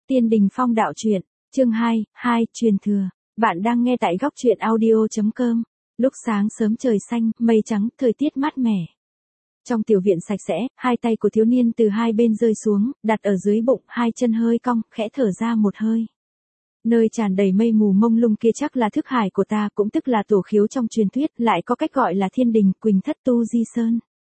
Tiên Đình Phong đạo truyện, chương 2, truyền thừa. Bạn đang nghe tại góc truyện audio.com. Lúc sáng sớm trời xanh, mây trắng, thời tiết mát mẻ. Trong tiểu viện sạch sẽ, hai tay của thiếu niên từ hai bên rơi xuống, đặt ở dưới bụng, hai chân hơi cong, khẽ thở ra một hơi. Nơi tràn đầy mây mù mông lung kia chắc là thức hải của ta, cũng tức là tổ khiếu trong truyền thuyết, lại có cách gọi là Thiên Đình, Quỳnh Thất Tu Di Sơn.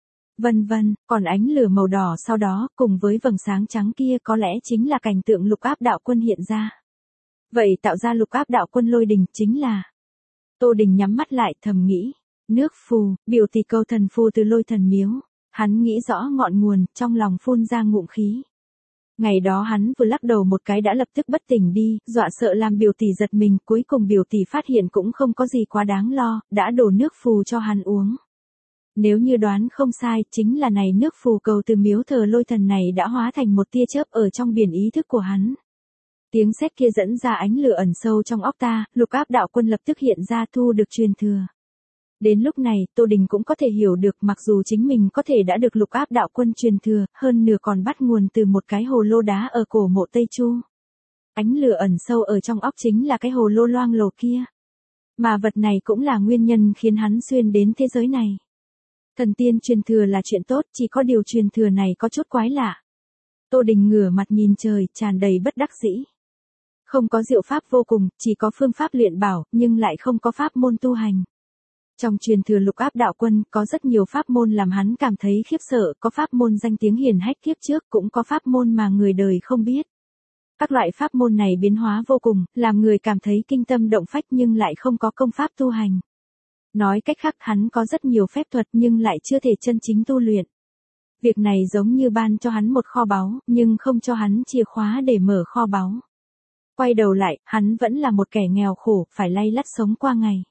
Vân vân, còn ánh lửa màu đỏ sau đó, cùng với vầng sáng trắng kia có lẽ chính là cảnh tượng Lục Áp Đạo Quân hiện ra. Vậy tạo ra Lục Áp Đạo Quân Lôi Đình chính là... Tô Đình nhắm mắt lại thầm nghĩ, nước phù, biểu tỷ câu thần phù từ Lôi Thần Miếu. Hắn nghĩ rõ ngọn nguồn, trong lòng phun ra ngụm khí. Ngày đó hắn vừa lắc đầu một cái đã lập tức bất tỉnh đi, dọa sợ làm biểu tỷ giật mình, cuối cùng biểu tỷ phát hiện cũng không có gì quá đáng lo, đã đổ nước phù cho hắn uống. Nếu như đoán không sai, chính là này nước phù cầu từ miếu thờ Lôi Thần này đã hóa thành một tia chớp ở trong biển ý thức của hắn. Tiếng sét kia dẫn ra ánh lửa ẩn sâu trong óc ta, Lục Áp Đạo Quân lập tức hiện ra thu được truyền thừa. Đến lúc này, Tô Đình cũng có thể hiểu được mặc dù chính mình có thể đã được Lục Áp Đạo Quân truyền thừa, hơn nửa còn bắt nguồn từ một cái hồ lô đá ở cổ mộ Tây Chu. Ánh lửa ẩn sâu ở trong óc chính là cái hồ lô loang lổ kia. Mà vật này cũng là nguyên nhân khiến hắn xuyên đến thế giới này. Thần tiên truyền thừa là chuyện tốt, chỉ có điều truyền thừa này có chút quái lạ. Tô Đình ngửa mặt nhìn trời, tràn đầy bất đắc dĩ. Không có diệu pháp vô cùng, chỉ có phương pháp luyện bảo, nhưng lại không có pháp môn tu hành. Trong truyền thừa Lục Áp Đạo Quân có rất nhiều pháp môn làm hắn cảm thấy khiếp sợ, có pháp môn danh tiếng hiển hách kiếp trước, cũng có pháp môn mà người đời không biết. Các loại pháp môn này biến hóa vô cùng, làm người cảm thấy kinh tâm động phách nhưng lại không có công pháp tu hành. Nói cách khác hắn có rất nhiều phép thuật nhưng lại chưa thể chân chính tu luyện. Việc này giống như ban cho hắn một kho báu, nhưng không cho hắn chìa khóa để mở kho báu. Quay đầu lại, hắn vẫn là một kẻ nghèo khổ, phải lay lắt sống qua ngày.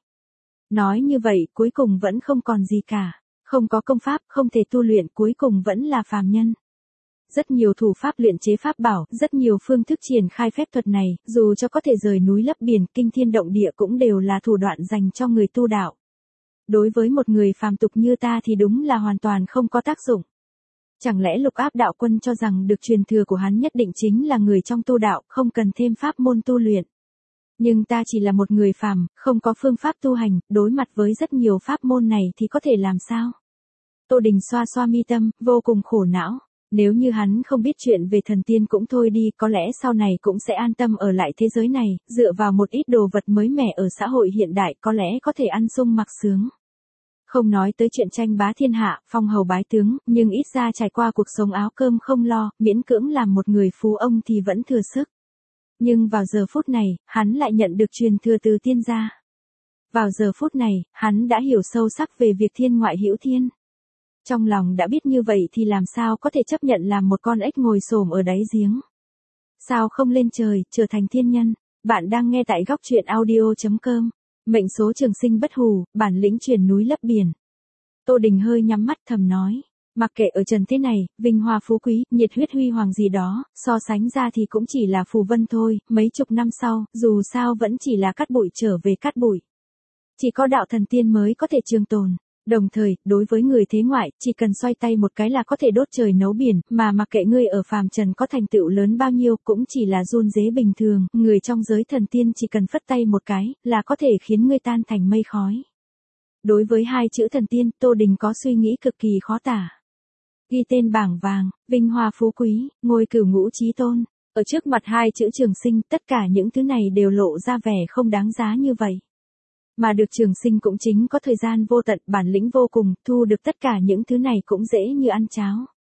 Nói như vậy, cuối cùng vẫn không còn gì cả. Không có công pháp, không thể tu luyện, cuối cùng vẫn là phàm nhân. Rất nhiều thủ pháp luyện chế pháp bảo, rất nhiều phương thức triển khai phép thuật này, dù cho có thể rời núi lấp biển, kinh thiên động địa cũng đều là thủ đoạn dành cho người tu đạo. Đối với một người phàm tục như ta thì đúng là hoàn toàn không có tác dụng. Chẳng lẽ Lục Áp Đạo Quân cho rằng được truyền thừa của hắn nhất định chính là người trong tu đạo, không cần thêm pháp môn tu luyện. Nhưng ta chỉ là một người phàm, không có phương pháp tu hành, đối mặt với rất nhiều pháp môn này thì có thể làm sao? Tô Đình xoa xoa mi tâm, vô cùng khổ não. Nếu như hắn không biết chuyện về thần tiên cũng thôi đi, có lẽ sau này cũng sẽ an tâm ở lại thế giới này, dựa vào một ít đồ vật mới mẻ ở xã hội hiện đại có lẽ có thể ăn sung mặc sướng. Không nói tới chuyện tranh bá thiên hạ, phong hầu bái tướng, nhưng ít ra trải qua cuộc sống áo cơm không lo, miễn cưỡng làm một người phú ông thì vẫn thừa sức. Nhưng vào giờ phút này, hắn lại nhận được truyền thừa từ tiên gia. Vào giờ phút này, hắn đã hiểu sâu sắc về việc thiên ngoại hữu thiên. Trong lòng đã biết như vậy thì làm sao có thể chấp nhận làm một con ếch ngồi xổm ở đáy giếng. Sao không lên trời, trở thành thiên nhân. Bạn đang nghe tại góc truyện audio.com. Mệnh số trường sinh bất hủ, bản lĩnh truyền núi lấp biển. Tô Đình hơi nhắm mắt thầm nói. Mặc kệ ở trần thế này, vinh hoa phú quý, nhiệt huyết huy hoàng gì đó, so sánh ra thì cũng chỉ là phù vân thôi, mấy chục năm sau, dù sao vẫn chỉ là cát bụi trở về cát bụi. Chỉ có đạo thần tiên mới có thể trường tồn. Đồng thời, đối với người thế ngoại, chỉ cần xoay tay một cái là có thể đốt trời nấu biển, mà mặc kệ ngươi ở phàm trần có thành tựu lớn bao nhiêu cũng chỉ là run rế bình thường, người trong giới thần tiên chỉ cần phất tay một cái, là có thể khiến ngươi tan thành mây khói. Đối với hai chữ thần tiên, Tô Đình có suy nghĩ cực kỳ khó tả. Ghi tên bảng vàng, vinh hoa phú quý, ngôi cửu ngũ chí tôn, ở trước mặt hai chữ trường sinh, tất cả những thứ này đều lộ ra vẻ không đáng giá như vậy. Mà được trường sinh cũng chính có thời gian vô tận, bản lĩnh vô cùng, thu được tất cả những thứ này cũng dễ như ăn cháo.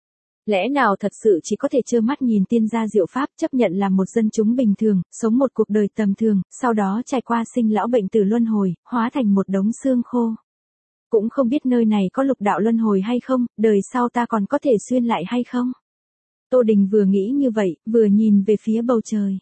Lẽ nào thật sự chỉ có thể trơ mắt nhìn tiên gia diệu pháp, chấp nhận làm một dân chúng bình thường, sống một cuộc đời tầm thường, sau đó trải qua sinh lão bệnh tử luân hồi, hóa thành một đống xương khô. Cũng không biết nơi này có lục đạo luân hồi hay không, đời sau ta còn có thể xuyên lại hay không? Tô Đình vừa nghĩ như vậy, vừa nhìn về phía bầu trời.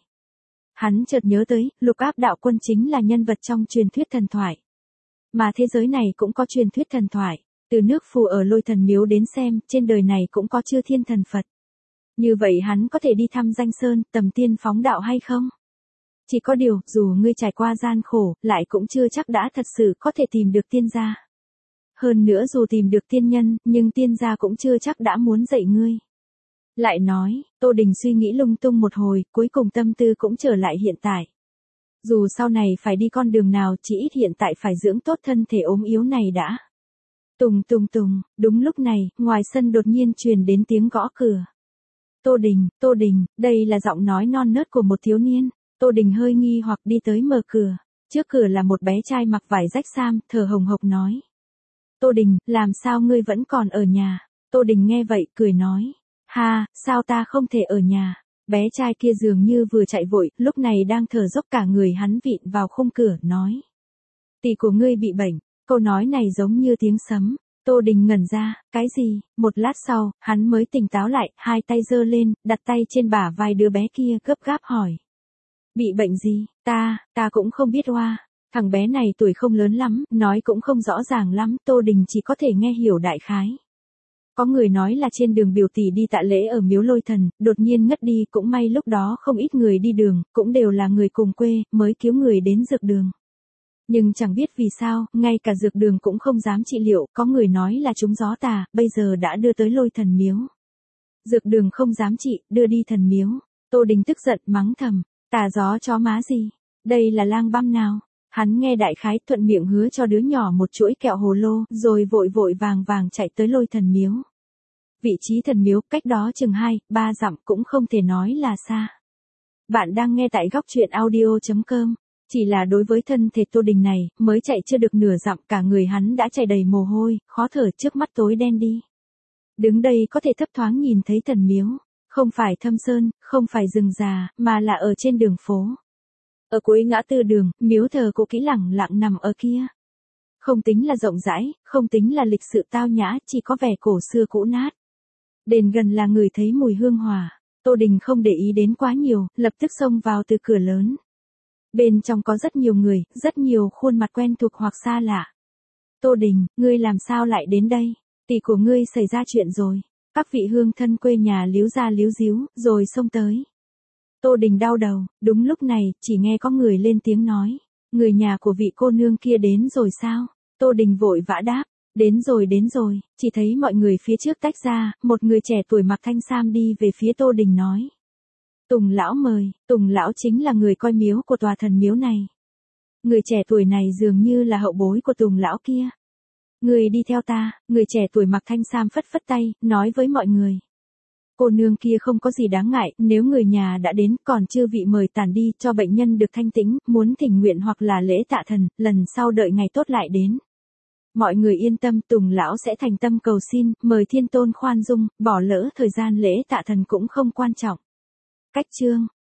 Hắn chợt nhớ tới, Lục Áp Đạo Quân chính là nhân vật trong truyền thuyết thần thoại. Mà thế giới này cũng có truyền thuyết thần thoại, từ nước phù ở Lôi Thần Miếu đến xem, trên đời này cũng có chư thiên thần Phật. Như vậy hắn có thể đi thăm danh sơn, tầm tiên phóng đạo hay không? Chỉ có điều, dù ngươi trải qua gian khổ, lại cũng chưa chắc đã thật sự có thể tìm được tiên gia. Hơn nữa dù tìm được tiên nhân, nhưng tiên gia cũng chưa chắc đã muốn dạy ngươi. Lại nói, Tô Đình suy nghĩ lung tung một hồi, cuối cùng tâm tư cũng trở lại hiện tại. Dù sau này phải đi con đường nào, chỉ ít hiện tại phải dưỡng tốt thân thể ốm yếu này đã. Tùng tùng tùng, đúng lúc này, ngoài sân đột nhiên truyền đến tiếng gõ cửa. Tô Đình, đây là giọng nói non nớt của một thiếu niên. Tô Đình hơi nghi hoặc đi tới mở cửa. Trước cửa là một bé trai mặc vải rách sam, thở hồng hộc nói. Tô Đình, làm sao ngươi vẫn còn ở nhà? Tô Đình nghe vậy, cười nói. Ha, sao ta không thể ở nhà? Bé trai kia dường như vừa chạy vội, lúc này đang thở dốc cả người hắn vịn vào khung cửa, nói. Tỷ của ngươi bị bệnh. Câu nói này giống như tiếng sấm. Tô Đình ngẩn ra, cái gì? Một lát sau, hắn mới tỉnh táo lại, hai tay giơ lên, đặt tay trên bả vai đứa bé kia, gấp gáp hỏi. Bị bệnh gì? Ta cũng không biết oa. Thằng bé này tuổi không lớn lắm, nói cũng không rõ ràng lắm, Tô Đình chỉ có thể nghe hiểu đại khái. Có người nói là trên đường biểu tỷ đi tạ lễ ở miếu Lôi Thần, đột nhiên ngất đi, cũng may lúc đó không ít người đi đường, cũng đều là người cùng quê, mới cứu người đến dược đường. Nhưng chẳng biết vì sao, ngay cả dược đường cũng không dám trị liệu, có người nói là trúng gió tà, bây giờ đã đưa tới Lôi Thần miếu. Dược đường không dám trị, đưa đi thần miếu. Tô Đình tức giận mắng thầm, tà gió chó má gì, đây là lang băm nào? Hắn nghe đại khái, thuận miệng hứa cho đứa nhỏ một chuỗi kẹo hồ lô, rồi vội vội vàng chạy tới Lôi Thần miếu. Vị trí thần miếu cách đó chừng 2-3 dặm, cũng không thể nói là xa. Bạn đang nghe tại góc truyện audio.com. Chỉ là đối với thân thể Tô Đình này, mới chạy chưa được nửa dặm, cả người hắn đã chảy đầy mồ hôi, khó thở, trước mắt tối đen đi. Đứng đây có thể thấp thoáng nhìn thấy thần miếu, không phải thâm sơn, không phải rừng già, mà là ở trên đường phố. Ở cuối ngã tư đường, miếu thờ cũ kỹ lẳng lặng nằm ở kia. Không tính là rộng rãi, không tính là lịch sự tao nhã, chỉ có vẻ cổ xưa cũ nát. Đến gần là người thấy mùi hương hỏa. Tô Đình không để ý đến quá nhiều, lập tức xông vào từ cửa lớn. Bên trong có rất nhiều người, rất nhiều khuôn mặt quen thuộc hoặc xa lạ. Tô Đình, ngươi làm sao lại đến đây? Tỷ của ngươi xảy ra chuyện rồi. Các vị hương thân quê nhà líu ra líu díu, rồi xông tới. Tô Đình đau đầu, đúng lúc này, chỉ nghe có người lên tiếng nói. Người nhà của vị cô nương kia đến rồi sao? Tô Đình vội vã đáp. Đến rồi, chỉ thấy mọi người phía trước tách ra, một người trẻ tuổi mặc thanh sam đi về phía Tô Đình nói. Tùng lão mời, Tùng lão chính là người coi miếu của tòa thần miếu này. Người trẻ tuổi này dường như là hậu bối của Tùng lão kia. Người đi theo ta, người trẻ tuổi mặc thanh sam phất phất tay, nói với mọi người. Cô nương kia không có gì đáng ngại, nếu người nhà đã đến, còn chưa vị mời tản đi, cho bệnh nhân được thanh tĩnh, muốn thỉnh nguyện hoặc là lễ tạ thần, lần sau đợi ngày tốt lại đến. Mọi người yên tâm, Tùng lão sẽ thành tâm cầu xin, mời thiên tôn khoan dung, bỏ lỡ thời gian lễ tạ thần cũng không quan trọng. Cách chương